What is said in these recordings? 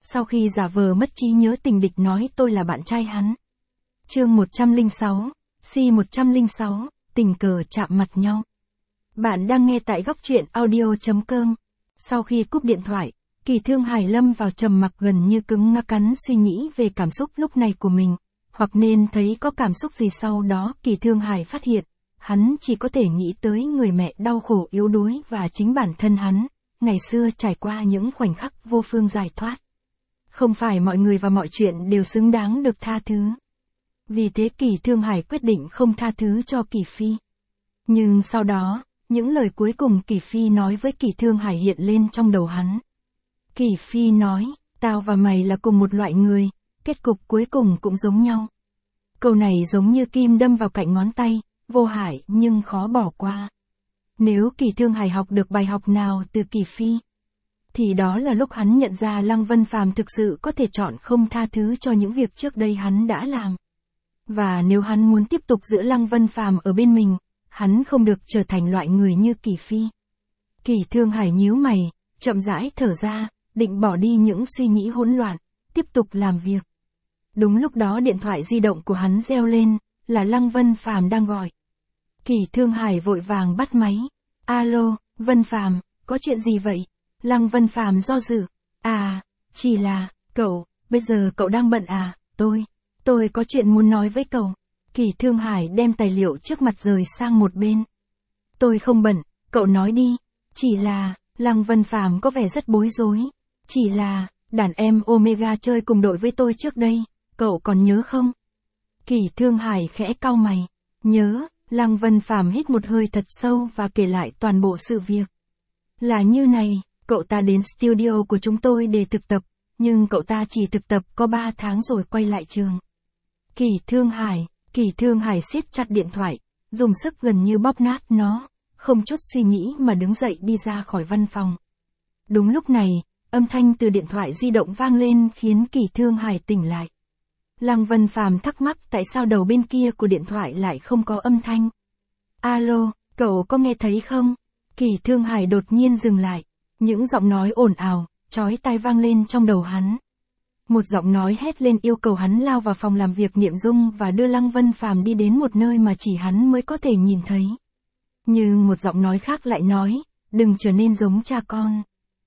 sau khi giả vờ mất trí nhớ tình địch nói tôi là bạn trai hắn. Chương 106, C106, tình cờ chạm mặt nhau. Bạn đang nghe tại góc truyện audio.com. Sau khi cúp điện thoại, Kỳ Thương Hải lâm vào trầm mặc gần như cứng ngắc, cắn suy nghĩ về cảm xúc lúc này của mình, hoặc nên thấy có cảm xúc gì. Sau đó Kỳ Thương Hải phát hiện, hắn chỉ có thể nghĩ tới người mẹ đau khổ yếu đuối và chính bản thân hắn, ngày xưa trải qua những khoảnh khắc vô phương giải thoát. Không phải mọi người và mọi chuyện đều xứng đáng được tha thứ. Vì thế Kỳ Thương Hải quyết định không tha thứ cho Kỳ Phi. Nhưng sau đó, những lời cuối cùng Kỳ Phi nói với Kỳ Thương Hải hiện lên trong đầu hắn. Kỳ Phi nói, tao và mày là cùng một loại người, kết cục cuối cùng cũng giống nhau. Câu này giống như kim đâm vào cạnh ngón tay, vô hại nhưng khó bỏ qua. Nếu Kỳ Thương Hải học được bài học nào từ Kỳ Phi, thì đó là lúc hắn nhận ra Lăng Vân Phàm thực sự có thể chọn không tha thứ cho những việc trước đây hắn đã làm. Và nếu hắn muốn tiếp tục giữ Lăng Vân Phàm ở bên mình, hắn không được trở thành loại người như Kỳ Phi. Kỳ Thương Hải nhíu mày, chậm rãi thở ra, định bỏ đi những suy nghĩ hỗn loạn, tiếp tục làm việc. Đúng lúc đó điện thoại di động của hắn reo lên, là Lăng Vân Phàm đang gọi. Kỳ Thương Hải vội vàng bắt máy. Alo, Vân Phàm, có chuyện gì vậy? Lăng Vân Phàm do dự. À, chỉ là, cậu, bây giờ cậu đang bận à? Tôi có chuyện muốn nói với cậu. Kỳ Thương Hải đem tài liệu trước mặt rời sang một bên. Tôi không bận, cậu nói đi. Chỉ là, Lăng Vân Phàm có vẻ rất bối rối. Chỉ là, đàn em Omega chơi cùng đội với tôi trước đây, cậu còn nhớ không? Kỳ Thương Hải khẽ cau mày. Nhớ. Lăng Vân Phàm hít một hơi thật sâu và kể lại toàn bộ sự việc. Là như này, cậu ta đến studio của chúng tôi để thực tập, nhưng cậu ta chỉ thực tập có 3 tháng rồi quay lại trường. Kỳ Thương Hải siết chặt điện thoại, dùng sức gần như bóp nát nó, không chút suy nghĩ mà đứng dậy đi ra khỏi văn phòng. Đúng lúc này, âm thanh từ điện thoại di động vang lên khiến Kỳ Thương Hải tỉnh lại. Lăng Vân Phàm thắc mắc tại sao đầu bên kia của điện thoại lại không có âm thanh. Alo, cậu có nghe thấy không? Kỳ Thương Hải đột nhiên dừng lại. Những giọng nói ồn ào, chói tai vang lên trong đầu hắn. Một giọng nói hét lên yêu cầu hắn lao vào phòng làm việc Niệm Dung và đưa Lăng Vân Phàm đi đến một nơi mà chỉ hắn mới có thể nhìn thấy. Nhưng một giọng nói khác lại nói, đừng trở nên giống cha con.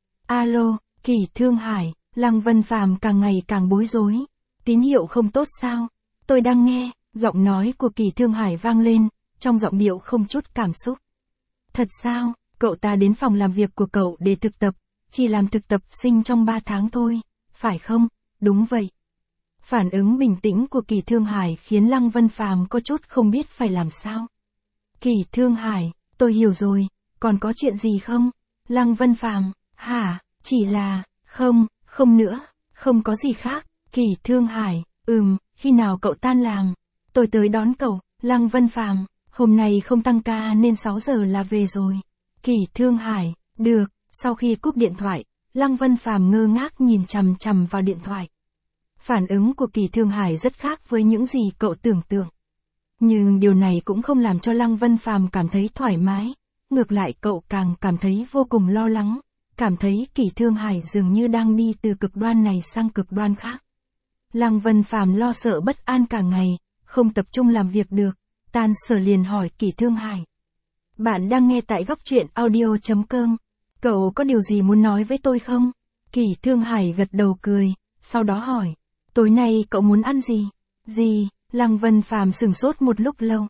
Alo, Kỳ Thương Hải, Lăng Vân Phàm càng ngày càng bối rối. Tín hiệu không tốt sao? Tôi đang nghe, giọng nói của Kỳ Thương Hải vang lên, trong giọng điệu không chút cảm xúc. Thật sao, cậu ta đến phòng làm việc của cậu để thực tập, chỉ làm thực tập sinh trong 3 tháng thôi, phải không? Đúng vậy. Phản ứng bình tĩnh của Kỳ Thương Hải khiến Lăng Vân Phàm có chút không biết phải làm sao. Kỳ Thương Hải, tôi hiểu rồi, còn có chuyện gì không? Lăng Vân Phàm, hả, chỉ là, không nữa, không có gì khác. Kỳ Thương Hải, khi nào cậu tan làm? Tôi tới đón cậu. Lăng Vân Phàm, hôm nay không tăng ca nên 6 giờ là về rồi. Kỳ Thương Hải, được. Sau khi cúp điện thoại, Lăng Vân Phàm ngơ ngác nhìn chằm chằm vào điện thoại. Phản ứng của Kỳ Thương Hải rất khác với những gì cậu tưởng tượng. Nhưng điều này cũng không làm cho Lăng Vân Phàm cảm thấy thoải mái, ngược lại cậu càng cảm thấy vô cùng lo lắng, cảm thấy Kỳ Thương Hải dường như đang đi từ cực đoan này sang cực đoan khác. Lăng Vân Phàm lo sợ bất an cả ngày, không tập trung làm việc được, tan sở liền hỏi Kỳ Thương Hải. Bạn đang nghe tại góc truyện audio.com. Cậu có điều gì muốn nói với tôi không? Kỳ Thương Hải gật đầu cười, sau đó hỏi. Tối nay cậu muốn ăn gì? Gì? Lăng Vân Phàm sửng sốt một lúc lâu.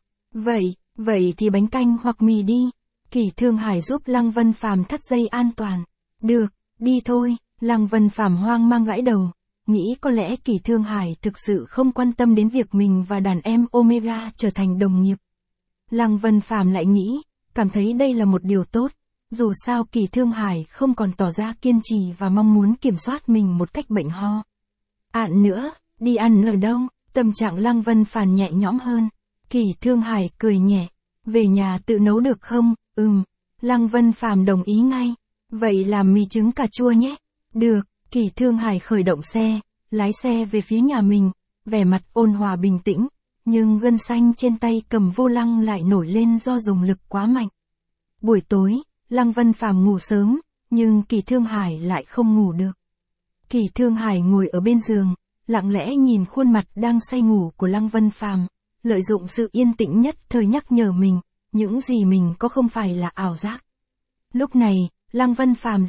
Vậy thì bánh canh hoặc mì đi. Kỳ Thương Hải giúp Lăng Vân Phàm thắt dây an toàn. Được, đi thôi. Lăng Vân Phàm hoang mang gãi đầu. Nghĩ có lẽ Kỳ Thương Hải thực sự không quan tâm đến việc mình và đàn em Omega trở thành đồng nghiệp. Lăng Vân Phàm lại nghĩ, cảm thấy đây là một điều tốt. Dù sao Kỳ Thương Hải không còn tỏ ra kiên trì và mong muốn kiểm soát mình một cách bệnh ho. Nữa, đi ăn ở đâu? Tâm trạng Lăng Vân Phàm nhẹ nhõm hơn. Kỳ Thương Hải cười nhẹ. Về nhà tự nấu được không? Lăng Vân Phàm đồng ý ngay. Vậy làm mì trứng cà chua nhé. Được. Kỳ Thương Hải khởi động xe, lái xe về phía nhà mình, vẻ mặt ôn hòa bình tĩnh, nhưng gân xanh trên tay cầm vô lăng lại nổi lên do dùng lực quá mạnh. Buổi tối, Lăng Vân Phàm ngủ sớm, nhưng Kỳ Thương Hải lại không ngủ được. Kỳ Thương Hải ngồi ở bên giường, lặng lẽ nhìn khuôn mặt đang say ngủ của Lăng Vân Phàm, lợi dụng sự yên tĩnh nhất thời nhắc nhở mình, những gì mình có không phải là ảo giác. Lúc này, Lăng Vân Phàm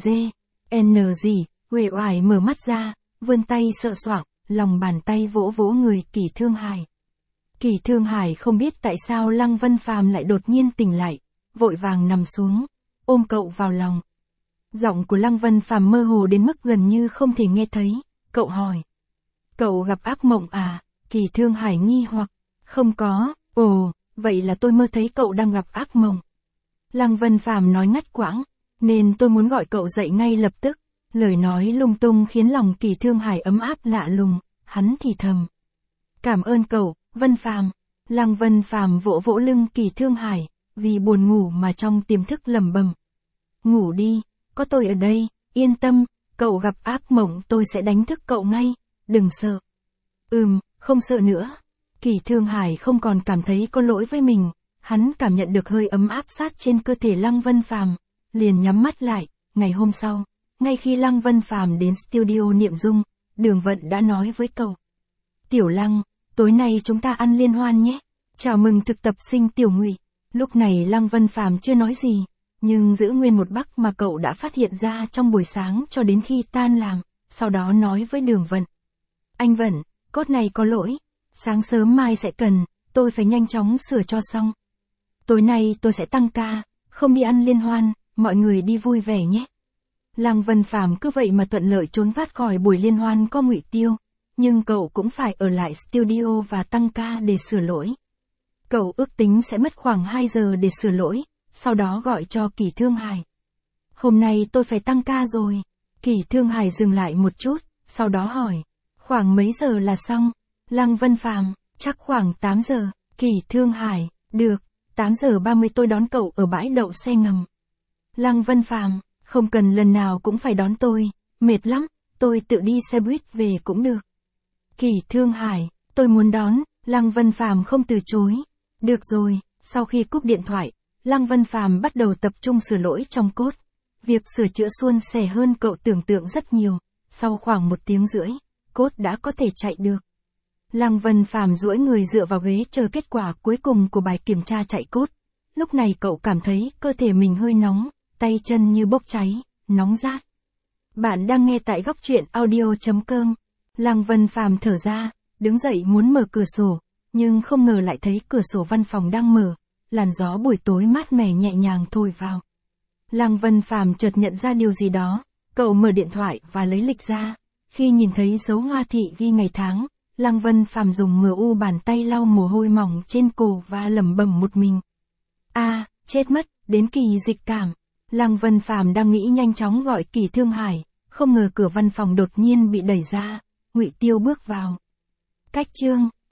uể oải mở mắt ra, vươn tay sờ soạng, lòng bàn tay vỗ vỗ người Kỳ Thương Hải. Kỳ Thương Hải không biết tại sao Lăng Vân Phàm lại đột nhiên tỉnh lại, vội vàng nằm xuống, ôm cậu vào lòng. Giọng của Lăng Vân Phàm mơ hồ đến mức gần như không thể nghe thấy, cậu hỏi. Cậu gặp ác mộng à? Kỳ Thương Hải nghi hoặc. Không có, ồ, vậy là tôi mơ thấy cậu đang gặp ác mộng. Lăng Vân Phàm nói ngắt quãng, nên tôi muốn gọi cậu dậy ngay lập tức. Lời nói lung tung khiến lòng Kỳ Thương Hải ấm áp lạ lùng, hắn thì thầm. Cảm ơn cậu, Vân Phàm. Lăng Vân Phàm vỗ vỗ lưng Kỳ Thương Hải, vì buồn ngủ mà trong tiềm thức lẩm bẩm. Ngủ đi, có tôi ở đây, yên tâm, cậu gặp ác mộng tôi sẽ đánh thức cậu ngay, đừng sợ. Không sợ nữa. Kỳ Thương Hải không còn cảm thấy có lỗi với mình, hắn cảm nhận được hơi ấm áp sát trên cơ thể Lăng Vân Phàm, liền nhắm mắt lại. Ngày hôm sau, ngay khi Lăng Vân Phàm đến studio Niệm Dung, Đường Vận đã nói với cậu. Tiểu Lăng, tối nay chúng ta ăn liên hoan nhé, chào mừng thực tập sinh Tiểu Ngụy. Lúc này Lăng Vân Phàm chưa nói gì, nhưng giữ nguyên một bắc mà cậu đã phát hiện ra trong buổi sáng cho đến khi tan làm, sau đó nói với Đường Vận. Anh Vận, cốt này có lỗi, sáng sớm mai sẽ cần, tôi phải nhanh chóng sửa cho xong. Tối nay tôi sẽ tăng ca, không đi ăn liên hoan, mọi người đi vui vẻ nhé. Lăng Vân Phàm cứ vậy mà thuận lợi trốn thoát khỏi buổi liên hoan có Ngụy Tiêu, nhưng cậu cũng phải ở lại studio và tăng ca để sửa lỗi. Cậu ước tính sẽ mất khoảng 2 giờ để sửa lỗi, sau đó gọi cho Kỳ Thương Hải. Hôm nay tôi phải tăng ca rồi. Kỳ Thương Hải dừng lại một chút, sau đó hỏi. Khoảng mấy giờ là xong? Lăng Vân Phàm, chắc khoảng 8 giờ. Kỳ Thương Hải, được, 8 giờ 30 tôi đón cậu ở bãi đậu xe ngầm. Lăng Vân Phàm, không cần lần nào cũng phải đón tôi, mệt lắm, tôi tự đi xe buýt về cũng được. Kỳ Thương Hải, tôi muốn đón. Lăng Vân Phàm không từ chối. Được rồi, sau khi cúp điện thoại, Lăng Vân Phàm bắt đầu tập trung sửa lỗi trong cốt. Việc sửa chữa suôn sẻ hơn cậu tưởng tượng rất nhiều, sau khoảng 1 tiếng rưỡi, cốt đã có thể chạy được. Lăng Vân Phàm duỗi người dựa vào ghế chờ kết quả cuối cùng của bài kiểm tra chạy cốt. Lúc này cậu cảm thấy cơ thể mình hơi nóng, tay chân như bốc cháy, nóng rát. Bạn đang nghe tại góc truyện audio.com. Lăng Vân Phàm thở ra, đứng dậy muốn mở cửa sổ, nhưng không ngờ lại thấy cửa sổ văn phòng đang mở, làn gió buổi tối mát mẻ nhẹ nhàng thổi vào. Lăng Vân Phàm chợt nhận ra điều gì đó, cậu mở điện thoại và lấy lịch ra. Khi nhìn thấy dấu hoa thị ghi ngày tháng, Lăng Vân Phàm dùng MU bàn tay lau mồ hôi mỏng trên cổ và lẩm bẩm một mình. Chết mất, đến Kỳ Dịch Cảm. Lăng Vân Phàm đang nghĩ nhanh chóng gọi Kỳ Thương Hải, không ngờ cửa văn phòng đột nhiên bị đẩy ra, Ngụy Tiêu bước vào. Cách chương